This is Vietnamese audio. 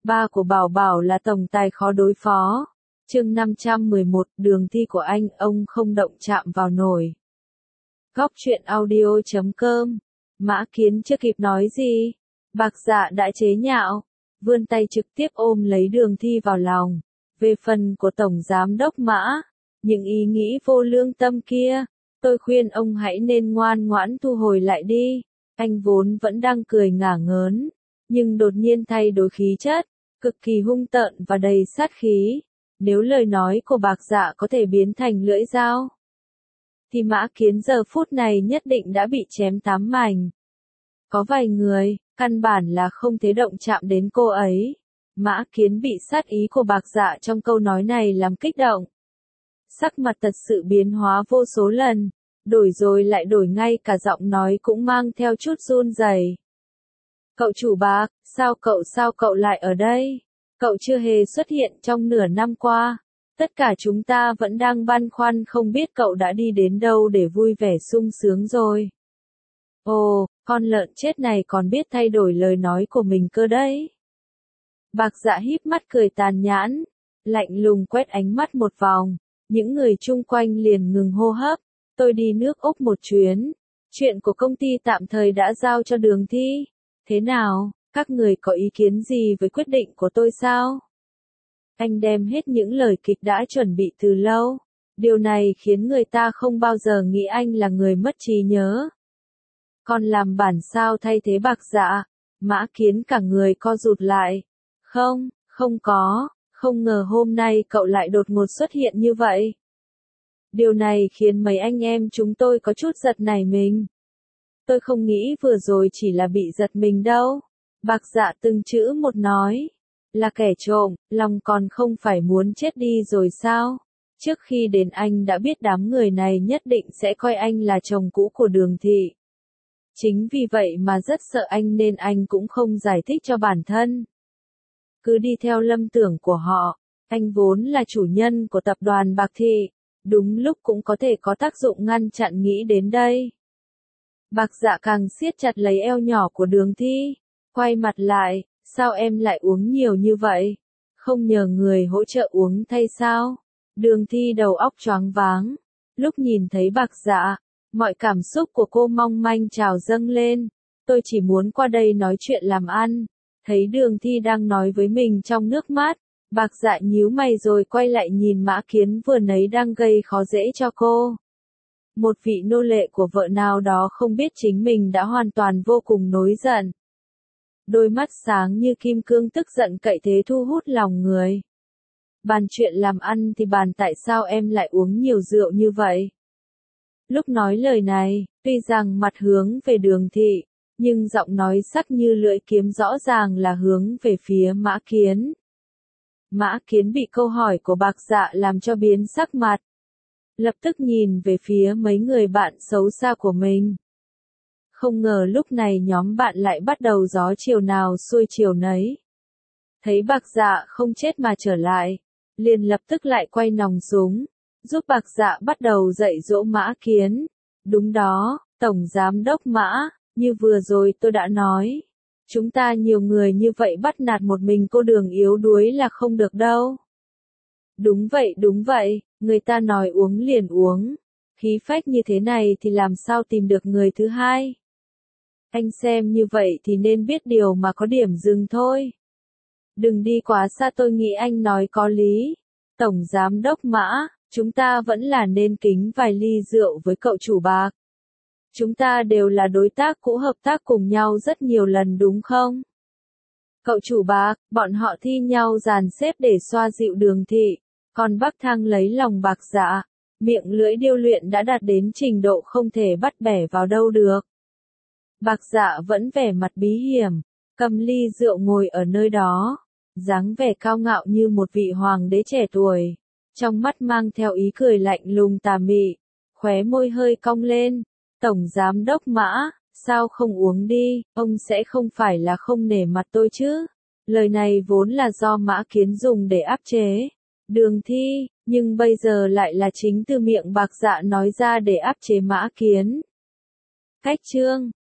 Ba của Bảo Bảo là tổng tài khó đối phó. Chương 511, đường thi của anh, ông không động chạm vào nổi. Góc truyện audio.com. Mã Kiến chưa kịp nói gì, Bạc Dạ đã chế nhạo, vươn tay trực tiếp ôm lấy Đường Thi vào lòng. Về phần của Tổng Giám đốc Mã, những ý nghĩ vô lương tâm kia, tôi khuyên ông hãy nên ngoan ngoãn thu hồi lại đi. Anh vốn vẫn đang cười ngả ngớn, nhưng đột nhiên thay đổi khí chất, cực kỳ hung tợn và đầy sát khí. Nếu lời nói của Bạc Dạ có thể biến thành lưỡi dao, thì Mã Kiến giờ phút này nhất định đã bị chém tám mảnh. Có vài người, căn bản là không thể động chạm đến cô ấy. Mã Kiến bị sát ý của Bạc Dạ trong câu nói này làm kích động. Sắc mặt thật sự biến hóa vô số lần, đổi rồi lại đổi, ngay cả giọng nói cũng mang theo chút run rẩy. Cậu chủ Bạc, sao cậu lại ở đây? Cậu chưa hề xuất hiện trong nửa năm qua. Tất cả chúng ta vẫn đang băn khoăn không biết cậu đã đi đến đâu để vui vẻ sung sướng rồi. Ồ, con lợn chết này còn biết thay đổi lời nói của mình cơ đấy. Bạc Dạ híp mắt cười tàn nhẫn, lạnh lùng quét ánh mắt một vòng. Những người chung quanh liền ngừng hô hấp. Tôi đi nước Úc một chuyến. Chuyện của công ty tạm thời đã giao cho Đường Thi. Thế nào, các người có ý kiến gì với quyết định của tôi sao? Anh đem hết những lời kịch đã chuẩn bị từ lâu. Điều này khiến người ta không bao giờ nghĩ anh là người mất trí nhớ. Còn làm bản sao thay thế Bạc Dạ? Mã Kiến cả người co rụt lại. Không có, không ngờ hôm nay cậu lại đột ngột xuất hiện như vậy. Điều này khiến mấy anh em chúng tôi có chút giật nảy mình. Tôi không nghĩ vừa rồi chỉ là bị giật mình đâu. Bạc Dạ từng chữ một nói. Là kẻ trộm, lòng còn không phải muốn chết đi rồi sao? Trước khi đến anh đã biết đám người này nhất định sẽ coi anh là chồng cũ của Đường Thị. Chính vì vậy mà rất sợ anh nên anh cũng không giải thích cho bản thân. Cứ đi theo lâm tưởng của họ, anh vốn là chủ nhân của tập đoàn Bạc Thị, đúng lúc cũng có thể có tác dụng ngăn chặn nghĩ đến đây. Bạc Dạ càng siết chặt lấy eo nhỏ của Đường Thi, quay mặt lại, sao em lại uống nhiều như vậy? Không nhờ người hỗ trợ uống thay sao? Đường Thi đầu óc choáng váng, lúc nhìn thấy Bạc Dạ, mọi cảm xúc của cô mong manh trào dâng lên. Tôi chỉ muốn qua đây nói chuyện làm ăn. Thấy Đường Thi đang nói với mình trong nước mắt, Bạc Dạ nhíu mày rồi quay lại nhìn Mã Kiến vừa nãy đang gây khó dễ cho cô. Một vị nô lệ của vợ nào đó không biết chính mình đã hoàn toàn vô cùng nổi giận. Đôi mắt sáng như kim cương tức giận cậy thế thu hút lòng người. Bàn chuyện làm ăn thì bàn tại sao em lại uống nhiều rượu như vậy? Lúc nói lời này, tuy rằng mặt hướng về Đường Thị, nhưng giọng nói sắc như lưỡi kiếm rõ ràng là hướng về phía Mã Kiến. Mã Kiến bị câu hỏi của Bạc Dạ làm cho biến sắc mặt. Lập tức nhìn về phía mấy người bạn xấu xa của mình. Không ngờ lúc này nhóm bạn lại bắt đầu gió chiều nào xuôi chiều nấy. Thấy Bạc Dạ không chết mà trở lại, liền lập tức lại quay nòng súng, giúp Bạc Dạ bắt đầu dạy dỗ Mã Kiến. Đúng đó, Tổng Giám đốc Mã, như vừa rồi tôi đã nói. Chúng ta nhiều người như vậy bắt nạt một mình cô Đường yếu đuối là không được đâu. Đúng vậy, người ta nói uống liền uống. Khí phách như thế này thì làm sao tìm được người thứ hai. Anh xem như vậy thì nên biết điều mà có điểm dừng thôi. Đừng đi quá xa, tôi nghĩ anh nói có lý. Tổng Giám đốc Mã, chúng ta vẫn là nên kính vài ly rượu với cậu chủ Bạc. Chúng ta đều là đối tác cũ, hợp tác cùng nhau rất nhiều lần đúng không? Cậu chủ Bạc, bọn họ thi nhau dàn xếp để xoa dịu Đường Thị, còn Bắc Thăng lấy lòng Bạc Dạ, miệng lưỡi điêu luyện đã đạt đến trình độ không thể bắt bẻ vào đâu được. Bạc Dạ vẫn vẻ mặt bí hiểm, cầm ly rượu ngồi ở nơi đó, dáng vẻ cao ngạo như một vị hoàng đế trẻ tuổi, trong mắt mang theo ý cười lạnh lùng tà mị, khóe môi hơi cong lên. Tổng Giám đốc Mã, sao không uống đi, ông sẽ không phải là không nể mặt tôi chứ? Lời này vốn là do Mã Kiến dùng để áp chế Đường Thi, nhưng bây giờ lại là chính từ miệng Bạc Dạ nói ra để áp chế Mã Kiến. Cách chương